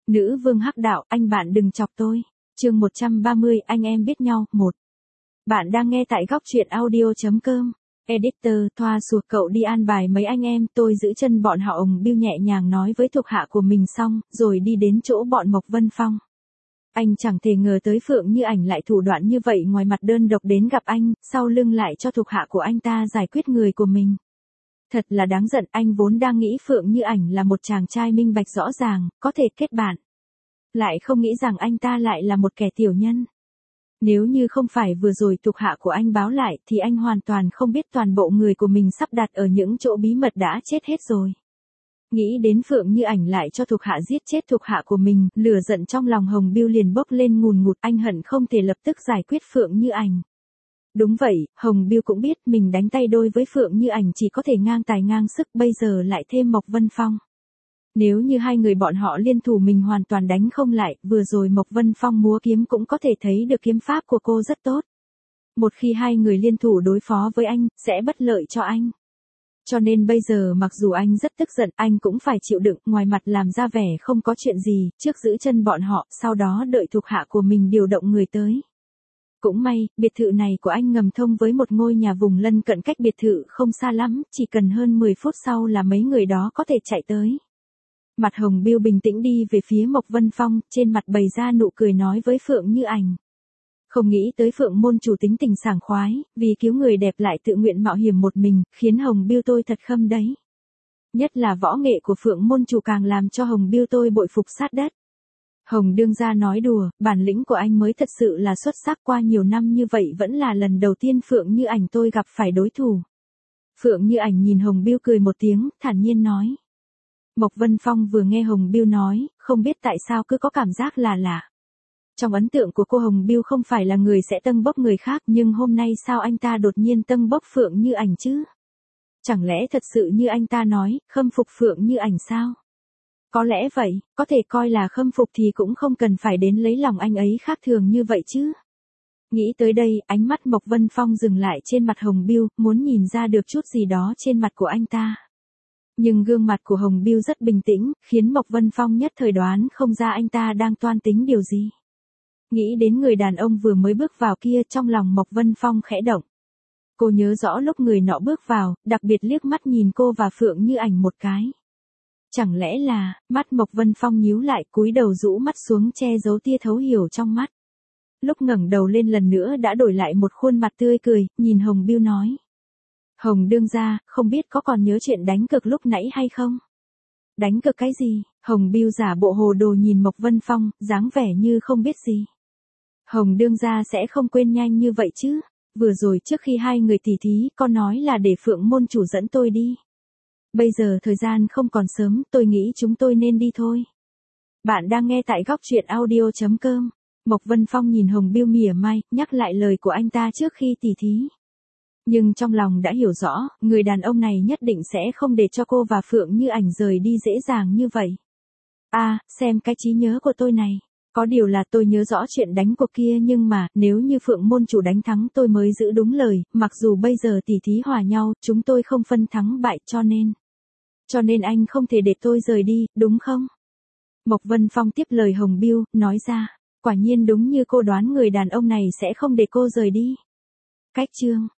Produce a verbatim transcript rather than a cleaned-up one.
Nữ vương hắc đạo, anh bạn đừng chọc tôi. Chương một trăm ba mươi, anh em biết nhau, một. Bạn đang nghe tại góc truyện audio chấm com. Editor, thoa sụt cậu đi an bài mấy anh em, tôi giữ chân bọn họ. Ông Bill nhẹ nhàng nói với thuộc hạ của mình xong, rồi đi đến chỗ bọn Mộc Vân Phong. Anh chẳng thể ngờ tới Phượng Như Ảnh lại thủ đoạn như vậy, ngoài mặt đơn độc đến gặp anh, sau lưng lại cho thuộc hạ của anh ta giải quyết người của mình. Thật là đáng giận, anh vốn đang nghĩ Phượng Như Ảnh là một chàng trai minh bạch rõ ràng, có thể kết bạn. Lại không nghĩ rằng anh ta lại là một kẻ tiểu nhân. Nếu như không phải vừa rồi thuộc hạ của anh báo lại thì anh hoàn toàn không biết toàn bộ người của mình sắp đặt ở những chỗ bí mật đã chết hết rồi. Nghĩ đến Phượng Như Ảnh lại cho thuộc hạ giết chết thuộc hạ của mình, lửa giận trong lòng Hồng Bill liền bốc lên ngùn ngụt, anh hận không thể lập tức giải quyết Phượng Như Ảnh. Đúng vậy, Hồng Bill cũng biết mình đánh tay đôi với Phượng Như Ảnh chỉ có thể ngang tài ngang sức, bây giờ lại thêm Mộc Vân Phong. Nếu như hai người bọn họ liên thủ mình hoàn toàn đánh không lại, vừa rồi Mộc Vân Phong múa kiếm cũng có thể thấy được kiếm pháp của cô rất tốt. Một khi hai người liên thủ đối phó với anh, sẽ bất lợi cho anh. Cho nên bây giờ mặc dù anh rất tức giận, anh cũng phải chịu đựng, ngoài mặt làm ra vẻ không có chuyện gì, trước giữ chân bọn họ, sau đó đợi thuộc hạ của mình điều động người tới. Cũng may, biệt thự này của anh ngầm thông với một ngôi nhà vùng lân cận, cách biệt thự không xa lắm, chỉ cần hơn mười phút sau là mấy người đó có thể chạy tới. Mặt Hồng Bill bình tĩnh đi về phía Mộc Vân Phong, trên mặt bày ra nụ cười nói với Phượng Như Ảnh. Không nghĩ tới Phượng môn chủ tính tình sảng khoái, vì cứu người đẹp lại tự nguyện mạo hiểm một mình, khiến Hồng Bill tôi thật khâm đấy. Nhất là võ nghệ của Phượng môn chủ càng làm cho Hồng Bill tôi bội phục sát đất. Hồng đương gia nói đùa, bản lĩnh của anh mới thật sự là xuất sắc, qua nhiều năm như vậy vẫn là lần đầu tiên Phượng Như Ảnh tôi gặp phải đối thủ. Phượng Như Ảnh nhìn Hồng Bill cười một tiếng, thản nhiên nói. Mộc Vân Phong vừa nghe Hồng Bill nói, không biết tại sao cứ có cảm giác là lạ. Trong ấn tượng của cô, Hồng Bill không phải là người sẽ tâng bốc người khác, nhưng hôm nay sao anh ta đột nhiên tâng bốc Phượng Như Ảnh chứ? Chẳng lẽ thật sự như anh ta nói, khâm phục Phượng Như Ảnh sao? Có lẽ vậy, có thể coi là khâm phục thì cũng không cần phải đến lấy lòng anh ấy khác thường như vậy chứ. Nghĩ tới đây, ánh mắt Mộc Vân Phong dừng lại trên mặt Hồng Bill, muốn nhìn ra được chút gì đó trên mặt của anh ta. Nhưng gương mặt của Hồng Bill rất bình tĩnh, khiến Mộc Vân Phong nhất thời đoán không ra anh ta đang toan tính điều gì. Nghĩ đến người đàn ông vừa mới bước vào kia, trong lòng Mộc Vân Phong khẽ động. Cô nhớ rõ lúc người nọ bước vào, đặc biệt liếc mắt nhìn cô và Phượng Như Ảnh một cái. Chẳng lẽ là, mắt Mộc Vân Phong nhíu lại, cúi đầu rũ mắt xuống che giấu tia thấu hiểu trong mắt. Lúc ngẩng đầu lên lần nữa đã đổi lại một khuôn mặt tươi cười, nhìn Hồng Bill nói. Hồng đương gia, không biết có còn nhớ chuyện đánh cược lúc nãy hay không? Đánh cược cái gì? Hồng Bill giả bộ hồ đồ nhìn Mộc Vân Phong, dáng vẻ như không biết gì. Hồng đương gia sẽ không quên nhanh như vậy chứ? Vừa rồi trước khi hai người tỉ thí, con nói là để Phượng môn chủ dẫn tôi đi. Bây giờ thời gian không còn sớm, tôi nghĩ chúng tôi nên đi thôi. Bạn đang nghe tại góc truyện audio chấm com. Mộc Vân Phong nhìn Hồng Bill mỉa mai, nhắc lại lời của anh ta trước khi tỉ thí. Nhưng trong lòng đã hiểu rõ, người đàn ông này nhất định sẽ không để cho cô và Phượng Như Ảnh rời đi dễ dàng như vậy. À, xem cái trí nhớ của tôi này. Có điều là tôi nhớ rõ chuyện đánh cuộc kia, nhưng mà, nếu như Phượng môn chủ đánh thắng tôi mới giữ đúng lời, mặc dù bây giờ tỉ thí hòa nhau, chúng tôi không phân thắng bại, cho nên. Cho nên anh không thể để tôi rời đi, đúng không? Mộc Vân Phong tiếp lời Hồng Bill, nói ra, quả nhiên đúng như cô đoán, người đàn ông này sẽ không để cô rời đi. Cách chương